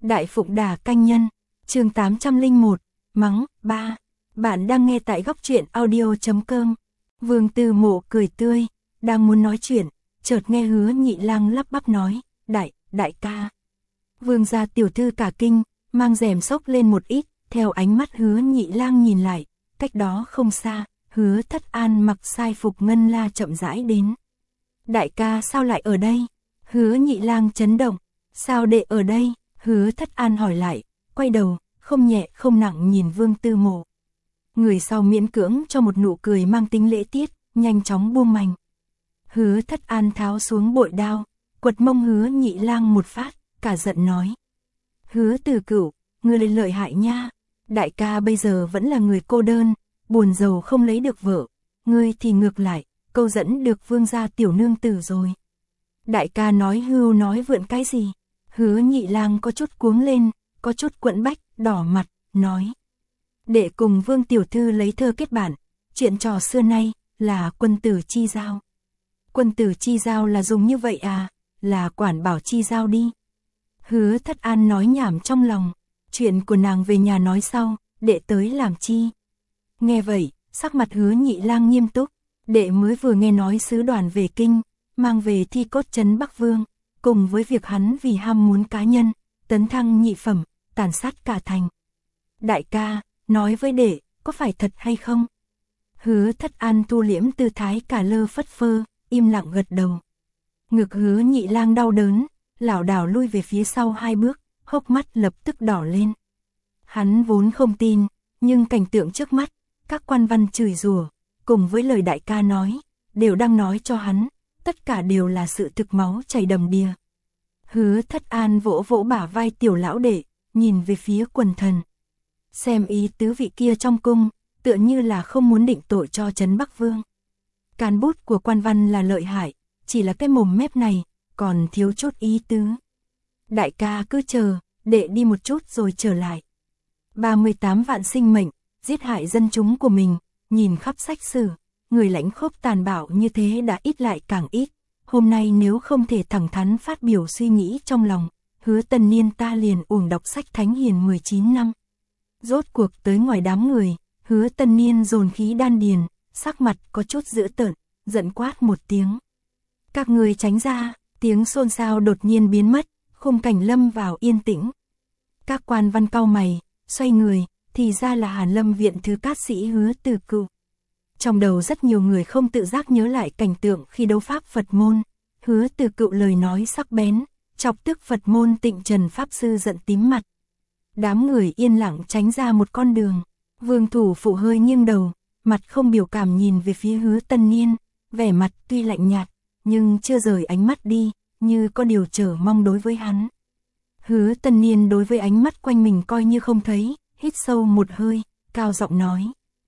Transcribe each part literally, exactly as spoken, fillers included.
Đại Phụng Đà Canh Nhân, chương tám trăm lẻ một, mắng, ba. Bạn đang nghe tại góc truyện audio chấm com. Vương Tư Mộ cười tươi, đang muốn nói chuyện, chợt nghe Hứa Nhị Lang lắp bắp nói, đại, đại ca. Vương gia tiểu thư cả kinh, mang rèm xốc lên một ít, theo ánh mắt Hứa Nhị Lang nhìn lại, cách đó không xa, Hứa Thất An mặc sai phục ngân la chậm rãi đến. Đại ca sao lại ở đây? Hứa Nhị Lang chấn động, sao đệ ở đây? Hứa Thất An hỏi lại, quay đầu, không nhẹ không nặng nhìn Vương Tư Mộ. Người sau miễn cưỡng cho một nụ cười mang tính lễ tiết, nhanh chóng buông mành. Hứa Thất An tháo xuống bội đao, quật mông Hứa Nhị Lang một phát, cả giận nói. Hứa Từ Cửu, ngươi lên lợi hại nha, đại ca bây giờ vẫn là người cô đơn, buồn giàu không lấy được vợ, ngươi thì ngược lại, câu dẫn được vương gia tiểu nương tử rồi. Đại ca nói hưu nói vượn cái gì? Hứa Nhị Lang có chút cuống lên, có chút quẫn bách, đỏ mặt, nói. Đệ cùng Vương tiểu thư lấy thơ kết bạn, chuyện trò xưa nay, là quân tử chi giao. Quân tử chi giao là dùng như vậy à, là quản bảo chi giao đi. Hứa Thất An nói nhảm trong lòng, chuyện của nàng về nhà nói sau, đệ tới làm chi. Nghe vậy, sắc mặt Hứa Nhị Lang nghiêm túc, đệ mới vừa nghe nói sứ đoàn về kinh, mang về thi cốt trấn Bắc Vương, cùng với việc hắn vì ham muốn cá nhân, tấn thăng nhị phẩm, tàn sát cả thành. Đại ca, nói với đệ, có phải thật hay không? Hứa Thất An thu liễm tư thái cả lơ phất phơ, im lặng gật đầu. Ngực Hứa Nhị Lang đau đớn, lảo đảo lui về phía sau hai bước, hốc mắt lập tức đỏ lên. Hắn vốn không tin, nhưng cảnh tượng trước mắt, các quan văn chửi rủa, cùng với lời đại ca nói, đều đang nói cho hắn, tất cả đều là sự thực, máu chảy đầm đìa. Hứa Thất An vỗ vỗ bả vai tiểu lão đệ, nhìn về phía quần thần. Xem ý tứ vị kia trong cung, tựa như là không muốn định tội cho trấn Bắc Vương. Cán bút của quan văn là lợi hại, chỉ là cái mồm mép này, còn thiếu chút ý tứ. Đại ca cứ chờ, đệ đi một chút rồi trở lại. ba mươi tám vạn sinh mệnh, giết hại dân chúng của mình, nhìn khắp sách sử, người lãnh khốc tàn bạo như thế đã ít lại càng ít. Hôm nay nếu không thể thẳng thắn phát biểu suy nghĩ trong lòng, Hứa Tân Niên ta liền uổng đọc sách Thánh Hiền mười chín năm. Rốt cuộc tới ngoài đám người, Hứa Tân Niên dồn khí đan điền, sắc mặt có chút dữ tợn, giận quát một tiếng. Các người tránh ra, tiếng xôn xao đột nhiên biến mất, khung cảnh lâm vào yên tĩnh. Các quan văn cau mày, xoay người, thì ra là Hàn Lâm viện thứ cát sĩ Hứa Từ Cửu. Trong đầu rất nhiều người không tự giác nhớ lại cảnh tượng khi đấu pháp Phật môn, Hứa Từ Cửu lời nói sắc bén, chọc tức Phật môn Tịnh Trần pháp sư giận tím mặt. Đám người yên lặng tránh ra một con đường, Vương thủ phụ hơi nghiêng đầu, mặt không biểu cảm nhìn về phía Hứa Tân Niên, vẻ mặt tuy lạnh nhạt, nhưng chưa rời ánh mắt đi, như có điều chờ mong đối với hắn. Hứa Tân Niên đối với ánh mắt quanh mình coi như không thấy, hít sâu một hơi, cao giọng nói.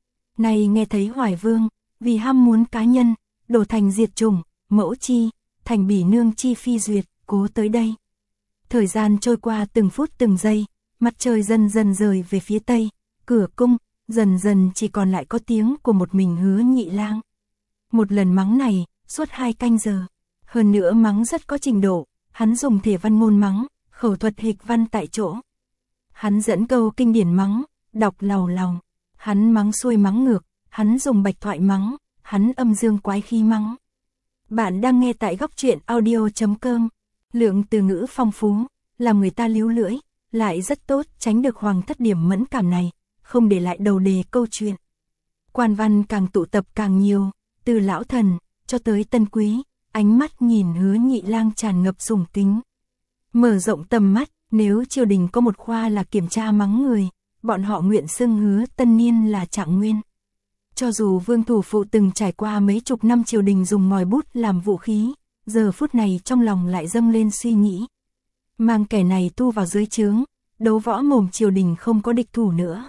Này nghe thấy Hoài Vương, vì ham muốn cá nhân, đổ thành diệt chủng, mẫu chi, thành bỉ nương chi phi duyệt, cố tới đây. Thời gian trôi qua từng phút từng giây, mặt trời dần dần rời về phía tây, cửa cung, dần dần chỉ còn lại có tiếng của một mình Hứa Nhị Lang. Một lần mắng này, suốt hai canh giờ, hơn nữa mắng rất có trình độ, hắn dùng thể văn ngôn mắng, khẩu thuật hịch văn tại chỗ. Hắn dẫn câu kinh điển mắng, đọc lầu lầu, hắn mắng xuôi mắng ngược, hắn dùng bạch thoại mắng, hắn âm dương quái khí mắng. Bạn đang nghe tại góc truyện audio chấm com, lượng từ ngữ phong phú, làm người ta líu lưỡi, lại rất tốt tránh được hoàng thất điểm mẫn cảm này, không để lại đầu đề câu chuyện. Quan văn càng tụ tập càng nhiều, từ lão thần, cho tới tân quý, ánh mắt nhìn Hứa Nhị Lang tràn ngập sùng kính. Mở rộng tầm mắt, nếu triều đình có một khoa là kiểm tra mắng người, bọn họ nguyện xưng Hứa Tân Niên là trạng nguyên. Cho dù Vương thủ phụ từng trải qua mấy chục năm triều đình dùng ngòi bút làm vũ khí, giờ phút này trong lòng lại dâng lên suy nghĩ. Mang kẻ này tu vào dưới trướng, đấu võ mồm triều đình không có địch thủ nữa.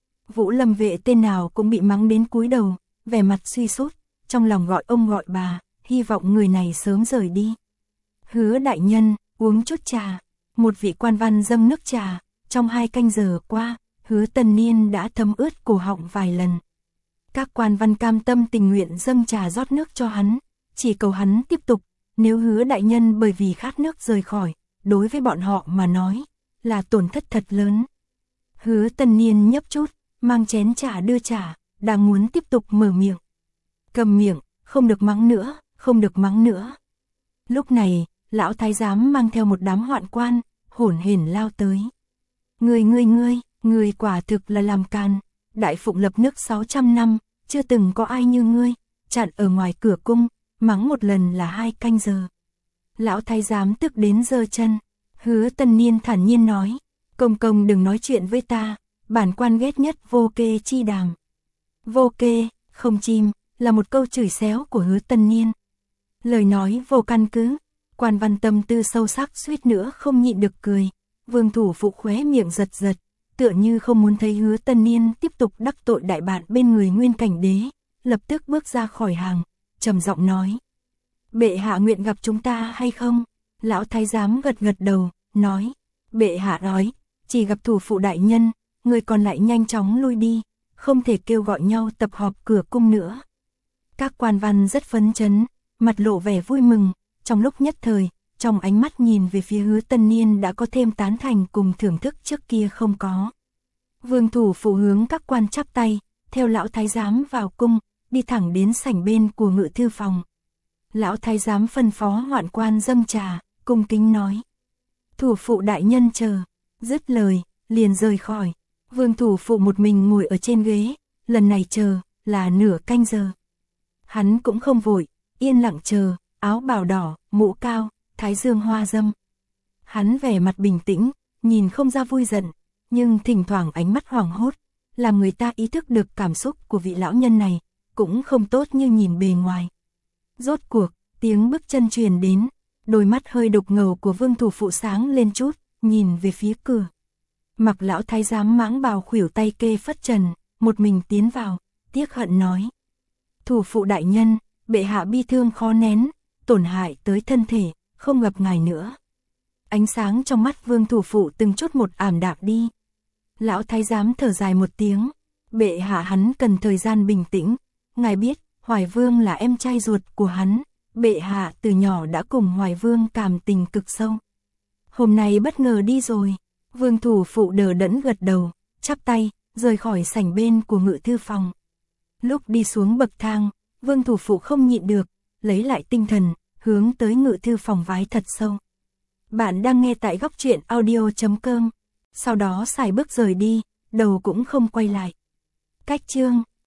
Vũ Lâm vệ tên nào cũng bị mắng đến cúi đầu, vẻ mặt suy sút, trong lòng gọi ông gọi bà, hy vọng người này sớm rời đi. Hứa đại nhân, uống chút trà. Một vị quan văn dâng nước trà, trong hai canh giờ qua, Hứa Tân Niên đã thấm ướt cổ họng vài lần. Các quan văn cam tâm tình nguyện dâng trà rót nước cho hắn, chỉ cầu hắn tiếp tục, nếu Hứa đại nhân bởi vì khát nước rời khỏi, đối với bọn họ mà nói, là tổn thất thật lớn. Hứa Tân Niên nhấp chút, mang chén trà đưa trà, đang muốn tiếp tục mở miệng. Cầm miệng, không được mắng nữa, không được mắng nữa. Lúc này, lão thái giám mang theo một đám hoạn quan, hổn hển lao tới. Ngươi ngươi ngươi, ngươi quả thực là làm càn, đại phụng lập nước sáu trăm năm, chưa từng có ai như ngươi, chặn ở ngoài cửa cung, mắng một lần là hai canh giờ. Lão thái giám tức đến giơ chân. Hứa Tân Niên thản nhiên nói, công công đừng nói chuyện với ta, bản quan ghét nhất vô kê chi đàm. Vô kê, không chim, là một câu chửi xéo của Hứa Tân Niên. Lời nói vô căn cứ, quan văn tâm tư sâu sắc suýt nữa không nhịn được cười. Vương thủ phụ khóe miệng giật giật, tựa như không muốn thấy Hứa Tân Niên tiếp tục đắc tội đại bạn bên người Nguyên Cảnh Đế, lập tức bước ra khỏi hàng, trầm giọng nói. Bệ hạ nguyện gặp chúng ta hay không? Lão thái giám gật gật đầu, nói. Bệ hạ nói, chỉ gặp thủ phụ đại nhân, người còn lại nhanh chóng lui đi, không thể kêu gọi nhau tập họp cửa cung nữa. Các quan văn rất phấn chấn, mặt lộ vẻ vui mừng, trong lúc nhất thời, trong ánh mắt nhìn về phía Hứa Tân Niên đã có thêm tán thành cùng thưởng thức trước kia không có. Vương thủ phụ hướng các quan chắp tay, theo lão thái giám vào cung, đi thẳng đến sảnh bên của ngự thư phòng. Lão thái giám phân phó hoạn quan dâng trà, cung kính nói. Thủ phụ đại nhân chờ, dứt lời, liền rời khỏi. Vương thủ phụ một mình ngồi ở trên ghế, lần này chờ, là nửa canh giờ. Hắn cũng không vội, yên lặng chờ, áo bào đỏ, mũ cao, thái dương hoa dâm. Hắn vẻ mặt bình tĩnh, nhìn không ra vui giận, nhưng thỉnh thoảng ánh mắt hoảng hốt, làm người ta ý thức được cảm xúc của vị lão nhân này, cũng không tốt như nhìn bề ngoài. Rốt cuộc, tiếng bước chân truyền đến, đôi mắt hơi đục ngầu của vương thủ phụ sáng lên chút, nhìn về phía cửa. Mặc lão thái giám mãng bào khuỷu tay kê phất trần, một mình tiến vào, tiếc hận nói. Thủ phụ đại nhân, bệ hạ bi thương khó nén, tổn hại tới thân thể, không gặp ngài nữa. Ánh sáng trong mắt vương thủ phụ từng chút một ảm đạm đi. Lão thái giám thở dài một tiếng, bệ hạ hắn cần thời gian bình tĩnh, ngài biết, Hoài Vương là em trai ruột của hắn, bệ hạ từ nhỏ đã cùng Hoài Vương cảm tình cực sâu. Hôm nay bất ngờ đi rồi, vương thủ phụ đờ đẫn gật đầu, chắp tay, rời khỏi sảnh bên của ngự thư phòng. Lúc đi xuống bậc thang, vương thủ phụ không nhịn được, lấy lại tinh thần, hướng tới ngự thư phòng vái thật sâu. Bạn đang nghe tại góc truyện audio chấm com, sau đó xài bước rời đi, đầu cũng không quay lại. Cách chương